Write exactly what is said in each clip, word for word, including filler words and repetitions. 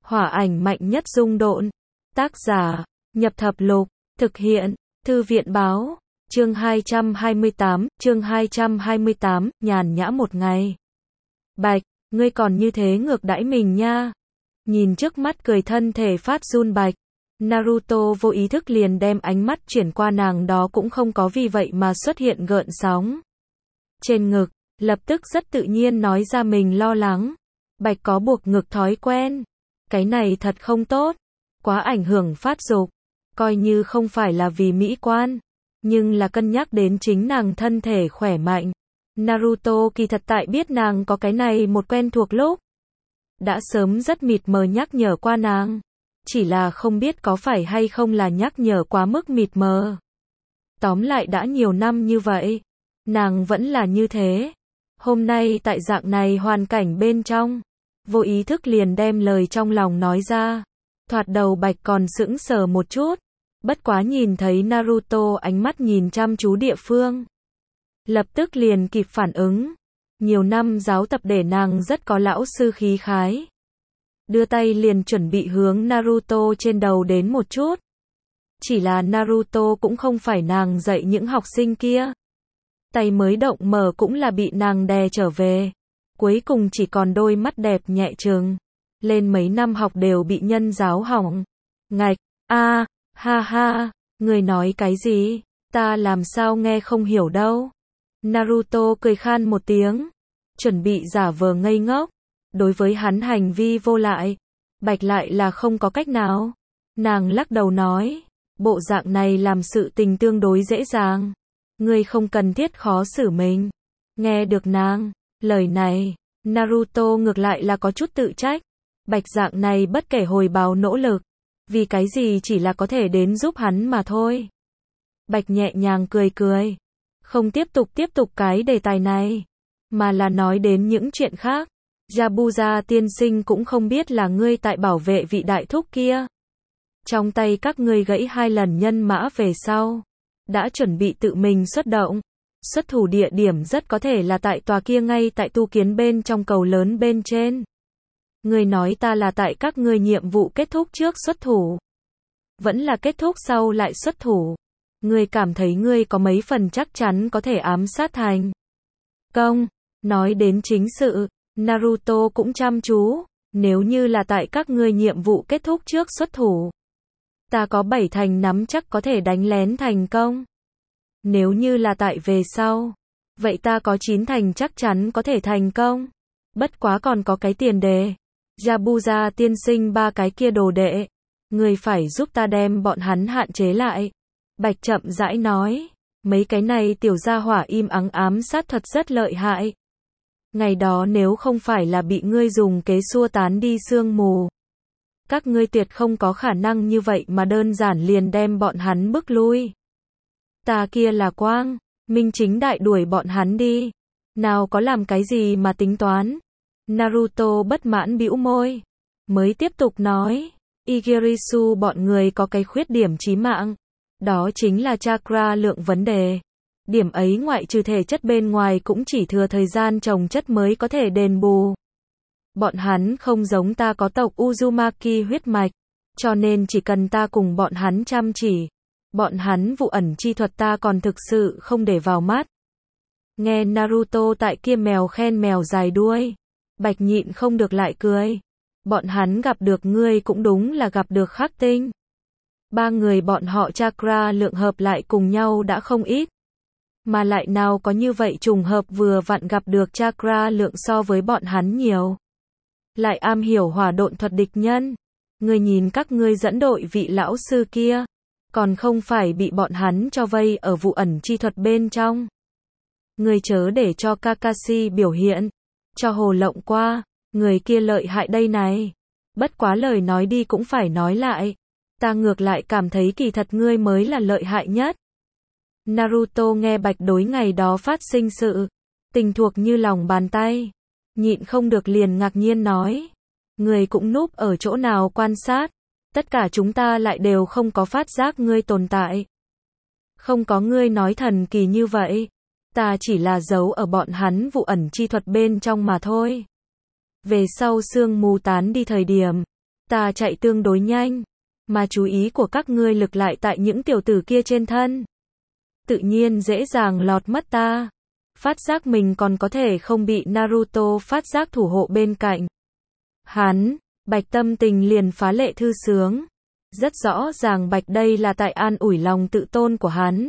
Hỏa ảnh mạnh nhất dung độn. Tác giả, Nhập Thập Lục, thực hiện, Thư viện báo, chương hai trăm hai mươi tám, chương hai trăm hai mươi tám, nhàn nhã một ngày. Bạch, ngươi còn như thế ngược đãi mình nha. Nhìn trước mắt cười thân thể phát run Bạch, Naruto vô ý thức liền đem ánh mắt chuyển qua nàng, đó cũng không có vì vậy mà xuất hiện gợn sóng trên ngực, lập tức rất tự nhiên nói ra mình lo lắng. Bạch có buộc ngực thói quen, cái này thật không tốt, quá ảnh hưởng phát dục, coi như không phải là vì mỹ quan, nhưng là cân nhắc đến chính nàng thân thể khỏe mạnh. Naruto kỳ thật tại biết nàng có cái này một quen thuộc lúc, đã sớm rất mịt mờ nhắc nhở qua nàng, chỉ là không biết có phải hay không là nhắc nhở quá mức mịt mờ. Tóm lại đã nhiều năm như vậy, nàng vẫn là như thế. Hôm nay tại dạng này hoàn cảnh bên trong, vô ý thức liền đem lời trong lòng nói ra. Thoạt đầu Bạch còn sững sờ một chút, bất quá nhìn thấy Naruto ánh mắt nhìn chăm chú địa phương, lập tức liền kịp phản ứng. Nhiều năm giáo tập để nàng rất có lão sư khí khái. Đưa tay liền chuẩn bị hướng Naruto trên đầu đến một chút. Chỉ là Naruto cũng không phải nàng dạy những học sinh kia. Tay mới động mở cũng là bị nàng đè trở về. Cuối cùng chỉ còn đôi mắt đẹp nhẹ trừng. Lên mấy năm học đều bị nhân giáo hỏng. Ngạch, a, ha ha, người nói cái gì? Ta làm sao nghe không hiểu đâu. Naruto cười khan một tiếng, chuẩn bị giả vờ ngây ngốc. Đối với hắn hành vi vô lại, Bạch lại là không có cách nào. Nàng lắc đầu nói, bộ dạng này làm sự tình tương đối dễ dàng. Ngươi không cần thiết khó xử mình. Nghe được nàng, lời này, Naruto ngược lại là có chút tự trách. Bạch dạng này bất kể hồi báo nỗ lực, vì cái gì chỉ là có thể đến giúp hắn mà thôi. Bạch nhẹ nhàng cười cười, không tiếp tục tiếp tục cái đề tài này, mà là nói đến những chuyện khác. Yabuza tiên sinh cũng không biết là ngươi tại bảo vệ vị đại thúc kia. Trong tay các ngươi gãy hai lần nhân mã về sau, đã chuẩn bị tự mình xuất động. Xuất thủ địa điểm rất có thể là tại tòa kia ngay tại tu kiến bên trong cầu lớn bên trên. Ngươi nói ta là tại các ngươi nhiệm vụ kết thúc trước xuất thủ, vẫn là kết thúc sau lại xuất thủ. Ngươi cảm thấy ngươi có mấy phần chắc chắn có thể ám sát thành công. Nói đến chính sự, Naruto cũng chăm chú. Nếu như là tại các ngươi nhiệm vụ kết thúc trước xuất thủ, ta có bảy thành nắm chắc có thể đánh lén thành công. Nếu như là tại về sau, vậy ta có chín thành chắc chắn có thể thành công. Bất quá còn có cái tiền đề. Yabuza tiên sinh ba cái kia đồ đệ, người phải giúp ta đem bọn hắn hạn chế lại. Bạch chậm rãi nói, mấy cái này tiểu gia hỏa im ắng ám sát thuật rất lợi hại. Ngày đó nếu không phải là bị ngươi dùng kế xua tán đi sương mù, các ngươi tuyệt không có khả năng như vậy mà đơn giản liền đem bọn hắn bức lui. Ta kia là quang minh chính đại đuổi bọn hắn đi, nào có làm cái gì mà tính toán. Naruto bất mãn bĩu môi, mới tiếp tục nói, Igirisu bọn người có cái khuyết điểm chí mạng, đó chính là chakra lượng vấn đề. Điểm ấy ngoại trừ thể chất bên ngoài cũng chỉ thừa thời gian trồng chất mới có thể đền bù. Bọn hắn không giống ta có tộc Uzumaki huyết mạch, cho nên chỉ cần ta cùng bọn hắn chăm chỉ, bọn hắn vụ ẩn chi thuật ta còn thực sự không để vào mắt. Nghe Naruto tại kia mèo khen mèo dài đuôi, Bạch nhịn không được lại cười. Bọn hắn gặp được ngươi cũng đúng là gặp được khắc tinh. Ba người bọn họ chakra lượng hợp lại cùng nhau đã không ít. Mà lại nào có như vậy trùng hợp vừa vặn gặp được chakra lượng so với bọn hắn nhiều. Lại am hiểu hỏa độn thuật địch nhân. Ngươi nhìn các ngươi dẫn đội vị lão sư kia, còn không phải bị bọn hắn cho vây ở vụ ẩn chi thuật bên trong. Ngươi chớ để cho Kakashi biểu hiện, cho hồ lộng qua, người kia lợi hại đây này. Bất quá lời nói đi cũng phải nói lại, ta ngược lại cảm thấy kỳ thật ngươi mới là lợi hại nhất. Naruto nghe Bạch đối ngày đó phát sinh sự tình thuộc như lòng bàn tay, nhịn không được liền ngạc nhiên nói, ngươi cũng núp ở chỗ nào quan sát, tất cả chúng ta lại đều không có phát giác ngươi tồn tại. Không có ngươi nói thần kỳ như vậy, ta chỉ là giấu ở bọn hắn vụ ẩn chi thuật bên trong mà thôi. Về sau sương mù tán đi thời điểm, Ta chạy tương đối nhanh, mà chú ý của các ngươi lực lại tại những tiểu tử kia trên thân. Tự nhiên dễ dàng lọt mất ta. Phát giác mình còn có thể không bị Naruto phát giác thủ hộ bên cạnh. Hắn, Bạch tâm tình liền phá lệ thư sướng. Rất rõ ràng Bạch đây là tại an ủi lòng tự tôn của hắn.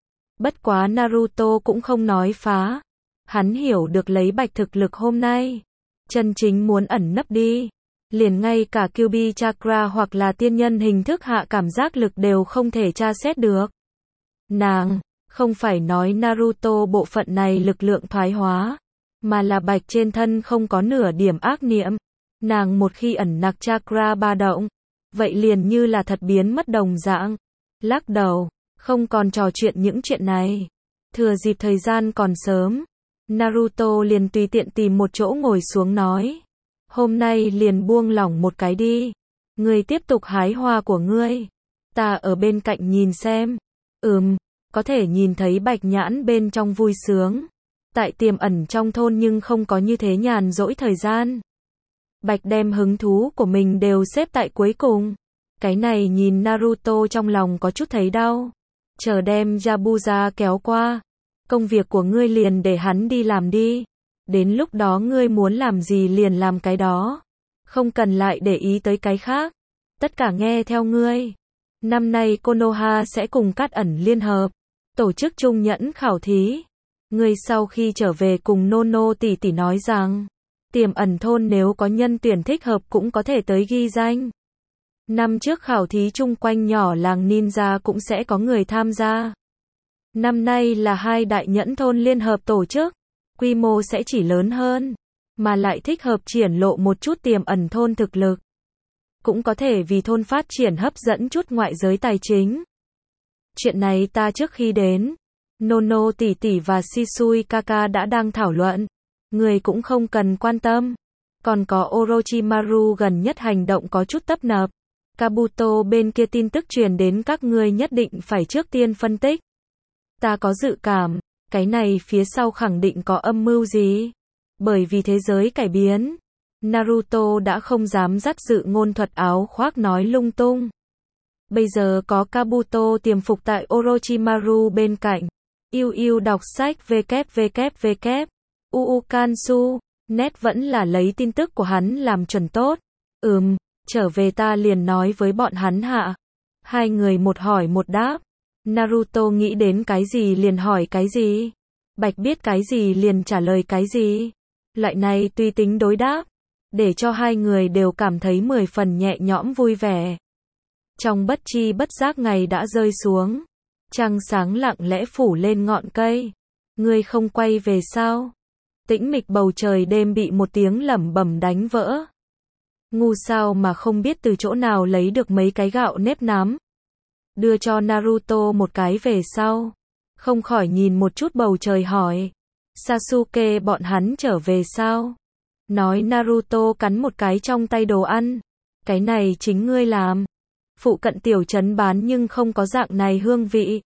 Bất quá Naruto cũng không nói phá. Hắn hiểu được lấy Bạch thực lực hôm nay, chân chính muốn ẩn nấp đi. Liền ngay cả Kyuubi Chakra hoặc là tiên nhân hình thức hạ cảm giác lực đều không thể tra xét được. Nàng, không phải nói Naruto bộ phận này lực lượng thoái hóa, mà là Bạch trên thân không có nửa điểm ác niệm. Nàng một khi ẩn nặc chakra ba động, vậy liền như là thật biến mất đồng dạng. Lắc đầu, không còn trò chuyện những chuyện này. Thừa dịp thời gian còn sớm, Naruto liền tùy tiện tìm một chỗ ngồi xuống nói. Hôm nay liền buông lỏng một cái đi. Ngươi tiếp tục hái hoa của ngươi. Ta ở bên cạnh nhìn xem. Ừm, có thể nhìn thấy Bạch nhãn bên trong vui sướng. Tại tiềm ẩn trong thôn nhưng không có như thế nhàn rỗi thời gian. Bạch đem hứng thú của mình đều xếp tại cuối cùng. Cái này nhìn Naruto trong lòng có chút thấy đau. Chờ đem Yabuza kéo qua. Công việc của ngươi liền để hắn đi làm đi. Đến lúc đó ngươi muốn làm gì liền làm cái đó. Không cần lại để ý tới cái khác. Tất cả nghe theo ngươi. Năm nay Konoha sẽ cùng Cát ẩn liên hợp. Tổ chức chung nhẫn khảo thí. Ngươi sau khi trở về cùng Nono tỷ tỷ nói rằng. Tiềm ẩn thôn nếu có nhân tuyển thích hợp cũng có thể tới ghi danh. Năm trước khảo thí chung quanh nhỏ làng ninja cũng sẽ có người tham gia. Năm nay là hai đại nhẫn thôn liên hợp tổ chức. Quy mô sẽ chỉ lớn hơn, mà lại thích hợp triển lộ một chút tiềm ẩn thôn thực lực. Cũng có thể vì thôn phát triển hấp dẫn chút ngoại giới tài chính. Chuyện này ta trước khi đến, Nono tỷ tỷ và Shisui Kaka đã đang thảo luận. Người cũng không cần quan tâm. Còn có Orochimaru gần nhất hành động có chút tấp nập. Kabuto bên kia tin tức truyền đến các ngươi nhất định phải trước tiên phân tích. Ta có dự cảm, cái này phía sau khẳng định có âm mưu gì. Bởi vì thế giới cải biến, Naruto đã không dám dắt dự ngôn thuật áo khoác nói lung tung. Bây giờ có Kabuto tiềm phục tại Orochimaru bên cạnh. Yêu yêu đọc sách www. Uukansu, net vẫn là lấy tin tức của hắn làm chuẩn tốt. Ừm, trở về ta liền nói với bọn hắn hạ. Hai người một hỏi một đáp. Naruto nghĩ đến cái gì liền hỏi cái gì. Bạch biết cái gì liền trả lời cái gì. Loại này tùy tính đối đáp, để cho hai người đều cảm thấy mười phần nhẹ nhõm vui vẻ. Trong bất chi bất giác ngày đã rơi xuống. Trăng sáng lặng lẽ phủ lên ngọn cây. Ngươi không quay về sao? Tĩnh mịch bầu trời đêm bị một tiếng lẩm bẩm đánh vỡ. Ngu sao mà không biết từ chỗ nào lấy được mấy cái gạo nếp nám. Đưa cho Naruto một cái về sau. Không khỏi nhìn một chút bầu trời hỏi. Sasuke bọn hắn trở về sao? Nói Naruto cắn một cái trong tay đồ ăn. Cái này chính ngươi làm. Phụ cận tiểu trấn bán nhưng không có dạng này hương vị.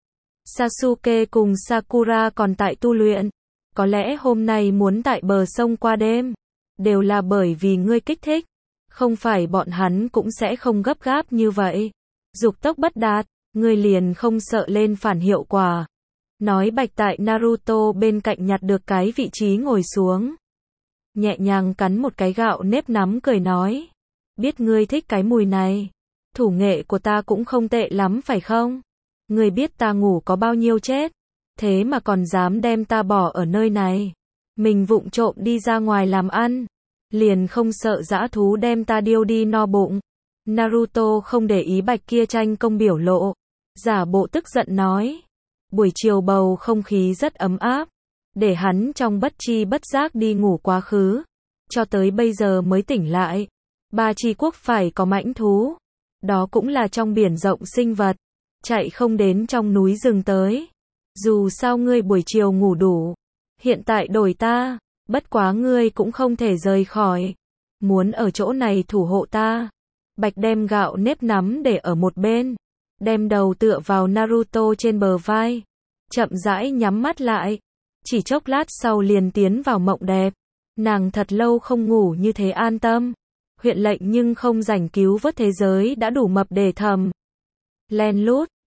Sasuke cùng Sakura còn tại tu luyện. Có lẽ hôm nay muốn tại bờ sông qua đêm. Đều là bởi vì ngươi kích thích. Không phải bọn hắn cũng sẽ không gấp gáp như vậy. Dục tốc bất đạt, ngươi liền không sợ lên phản hiệu quả. Nói Bạch tại Naruto bên cạnh nhặt được cái vị trí ngồi xuống. Nhẹ nhàng cắn một cái gạo nếp nắm cười nói. Biết ngươi thích cái mùi này. Thủ nghệ của ta cũng không tệ lắm phải không? Ngươi biết ta ngủ có bao nhiêu chết. Thế mà còn dám đem ta bỏ ở nơi này. Mình vụng trộm đi ra ngoài làm ăn. Liền không sợ dã thú đem ta điêu đi no bụng. Naruto không để ý Bạch kia tranh công biểu lộ. Giả bộ tức giận nói. Buổi chiều bầu không khí rất ấm áp. Để hắn trong bất chi bất giác đi ngủ quá khứ. Cho tới bây giờ mới tỉnh lại. Ba chi quốc phải có mãnh thú. Đó cũng là trong biển rộng sinh vật. Chạy không đến trong núi rừng tới. Dù sao ngươi buổi chiều ngủ đủ. Hiện tại đổi ta. Bất quá ngươi cũng không thể rời khỏi. Muốn ở chỗ này thủ hộ ta. Bạch đem gạo nếp nắm để ở một bên. Đem đầu tựa vào Naruto trên bờ vai. Chậm rãi nhắm mắt lại. Chỉ chốc lát sau liền tiến vào mộng đẹp. Nàng thật lâu không ngủ như thế an tâm. huyện lệnh nhưng không rảnh cứu vớt thế giới đã đủ mập để thầm. Len lút,